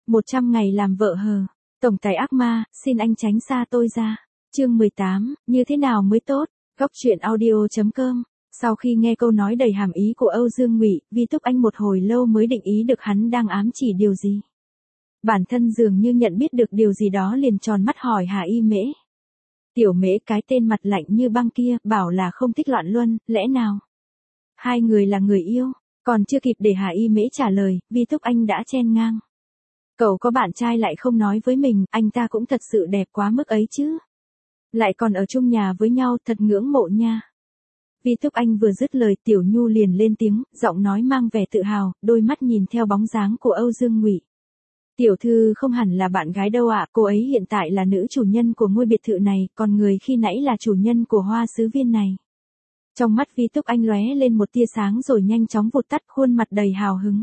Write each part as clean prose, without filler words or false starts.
100 ngày làm vợ hờ. Tổng tài ác ma, xin anh tránh xa tôi ra. Chương 18, như thế nào mới tốt? Góc truyện audio.com. Sau khi nghe câu nói đầy hàm ý của Âu Dương Ngụy, Vi Túc Anh một hồi lâu mới định ý được hắn đang ám chỉ điều gì. Bản thân dường như nhận biết được điều gì đó liền tròn mắt hỏi Hà Y Mễ. Tiểu Mễ, cái tên mặt lạnh như băng kia, bảo là không thích loạn luân, lẽ nào? Hai người là người yêu, còn chưa kịp để Hà Y Mễ trả lời, Vi Túc Anh đã chen ngang. Cậu có bạn trai lại không nói với mình, anh ta cũng thật sự đẹp quá mức ấy chứ. Lại còn ở chung nhà với nhau, thật ngưỡng mộ nha. Vi Túc Anh vừa dứt lời, Tiểu Nhu liền lên tiếng, giọng nói mang vẻ tự hào, đôi mắt nhìn theo bóng dáng của Âu Dương Ngụy. Tiểu thư không hẳn là bạn gái đâu ạ, cô ấy hiện tại là nữ chủ nhân của ngôi biệt thự này, còn người khi nãy là chủ nhân của hoa sứ viên này. Trong mắt Vi Túc Anh lóe lên một tia sáng rồi nhanh chóng vụt tắt, khuôn mặt đầy hào hứng.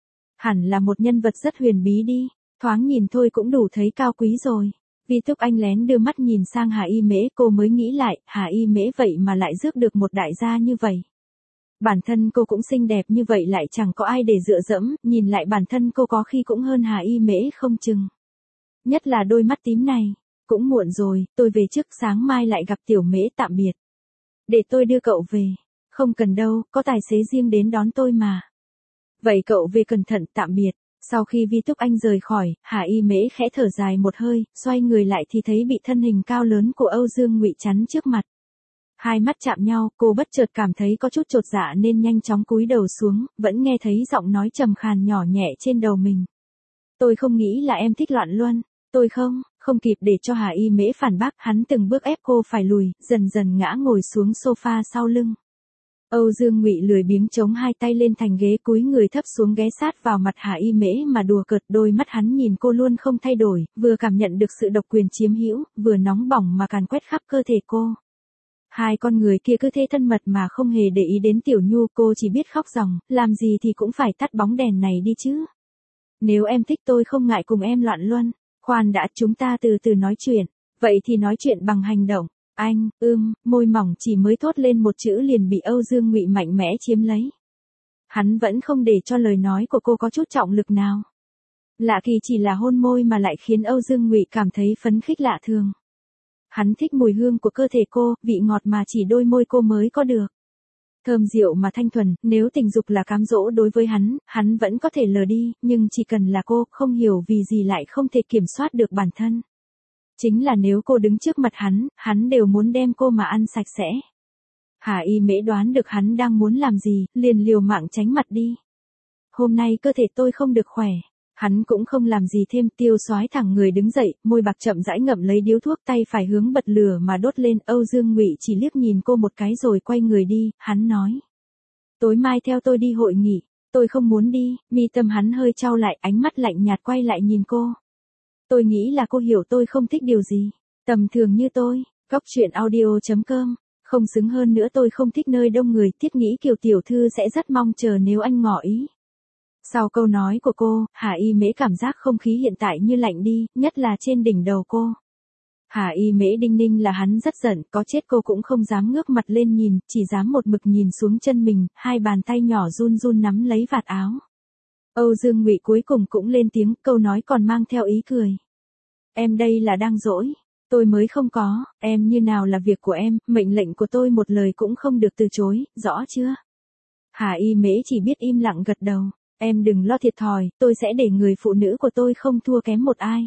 Hẳn là một nhân vật rất huyền bí đi, thoáng nhìn thôi cũng đủ thấy cao quý rồi. Vi Túc Anh lén đưa mắt nhìn sang Hà Y Mễ, cô mới nghĩ lại, Hà Y Mễ vậy mà lại rước được một đại gia như vậy. Bản thân cô cũng xinh đẹp như vậy lại chẳng có ai để dựa dẫm, nhìn lại bản thân cô có khi cũng hơn Hà Y Mễ không chừng. Nhất là đôi mắt tím này. Cũng muộn rồi, tôi về trước, sáng mai lại gặp Tiểu Mễ, tạm biệt. Để tôi đưa cậu về. Không cần đâu, có tài xế riêng đến đón tôi mà. Vậy cậu về cẩn thận, tạm biệt. Sau khi Vi Túc Anh rời khỏi, Hà Y Mễ khẽ thở dài một hơi, xoay người lại thì thấy bị thân hình cao lớn của Âu Dương Ngụy chắn trước mặt. Hai mắt chạm nhau, cô bất chợt cảm thấy có chút chột dạ nên nhanh chóng cúi đầu xuống, vẫn nghe thấy giọng nói trầm khàn nhỏ nhẹ trên đầu mình. Tôi không nghĩ là em thích loạn luân. Tôi không kịp để cho Hà Y Mễ phản bác, hắn từng bước ép cô phải lùi, dần dần ngã ngồi xuống sofa sau lưng. Âu Dương Ngụy lười biếng chống hai tay lên thành ghế, cúi người thấp xuống ghé sát vào mặt Hà Y Mễ mà đùa cợt, đôi mắt hắn nhìn cô luôn không thay đổi, vừa cảm nhận được sự độc quyền chiếm hữu, vừa nóng bỏng mà càn quét khắp cơ thể cô. Hai con người kia cứ thế thân mật mà không hề để ý đến Tiểu Nhu, cô chỉ biết khóc ròng, làm gì thì cũng phải tắt bóng đèn này đi chứ. Nếu em thích tôi không ngại cùng em loạn luân. Khoan đã, chúng ta từ từ nói chuyện. Vậy thì nói chuyện bằng hành động. Anh, môi mỏng chỉ mới thốt lên một chữ liền bị Âu Dương Ngụy mạnh mẽ chiếm lấy. Hắn vẫn không để cho lời nói của cô có chút trọng lực nào. Lạ kỳ chỉ là hôn môi mà lại khiến Âu Dương Ngụy cảm thấy phấn khích lạ thường. Hắn thích mùi hương của cơ thể cô, vị ngọt mà chỉ đôi môi cô mới có được. Thơm dịu mà thanh thuần, nếu tình dục là cám dỗ đối với hắn vẫn có thể lờ đi, nhưng chỉ cần là cô, không hiểu vì gì lại không thể kiểm soát được bản thân. Chính là nếu cô đứng trước mặt hắn đều muốn đem cô mà ăn sạch sẽ. Hà Y Mễ đoán được hắn đang muốn làm gì, liền liều mạng tránh mặt đi. Hôm nay cơ thể tôi không được khỏe. Hắn cũng không làm gì thêm, tiêu soái thẳng người đứng dậy, môi bạc chậm rãi ngậm lấy điếu thuốc, tay phải hướng bật lửa mà đốt lên. Âu Dương Ngụy chỉ liếc nhìn cô một cái rồi quay người đi, hắn nói. Tối mai theo tôi đi hội nghị. Tôi không muốn đi, mi tâm hắn hơi chau lại, ánh mắt lạnh nhạt quay lại nhìn cô. Tôi nghĩ là cô hiểu tôi không thích điều gì. Tầm thường như tôi, góc truyện audio.com. Không xứng hơn nữa, tôi không thích nơi đông người, thiết nghĩ Kiều tiểu thư sẽ rất mong chờ nếu anh ngỏ ý. Sau câu nói của cô, Hà Y Mễ cảm giác không khí hiện tại như lạnh đi, nhất là trên đỉnh đầu cô. Hà Y Mễ đinh ninh là hắn rất giận, có chết cô cũng không dám ngước mặt lên nhìn, chỉ dám một mực nhìn xuống chân mình, hai bàn tay nhỏ run run nắm lấy vạt áo. Âu Dương Ngụy cuối cùng cũng lên tiếng, câu nói còn mang theo ý cười. Em đây là đang dỗi. Tôi mới không có, em như nào là việc của em, mệnh lệnh của tôi một lời cũng không được từ chối, rõ chưa? Hà Y Mễ chỉ biết im lặng gật đầu. Em đừng lo thiệt thòi, tôi sẽ để người phụ nữ của tôi không thua kém một ai.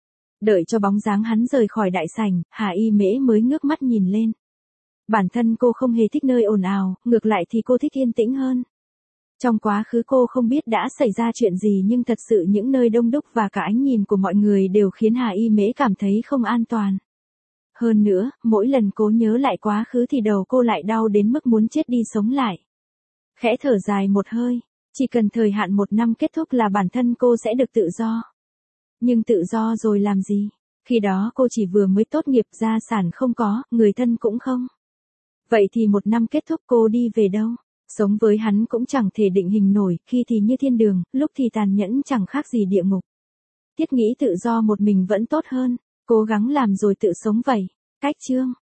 Đợi cho bóng dáng hắn rời khỏi đại sảnh, Hà Y Mễ mới ngước mắt nhìn lên. Bản thân cô không hề thích nơi ồn ào, ngược lại thì cô thích yên tĩnh hơn. Trong quá khứ cô không biết đã xảy ra chuyện gì, nhưng thật sự những nơi đông đúc và cả ánh nhìn của mọi người đều khiến Hà Y Mễ cảm thấy không an toàn. Hơn nữa, mỗi lần cố nhớ lại quá khứ thì đầu cô lại đau đến mức muốn chết đi sống lại. Khẽ thở dài một hơi. Chỉ cần thời hạn 1 năm kết thúc là bản thân cô sẽ được tự do. Nhưng tự do rồi làm gì? Khi đó cô chỉ vừa mới tốt nghiệp, gia sản không có, người thân cũng không. Vậy thì 1 năm kết thúc cô đi về đâu? Sống với hắn cũng chẳng thể định hình nổi, khi thì như thiên đường, lúc thì tàn nhẫn chẳng khác gì địa ngục. Thiết nghĩ tự do một mình vẫn tốt hơn, cố gắng làm rồi tự sống vậy. Cách chương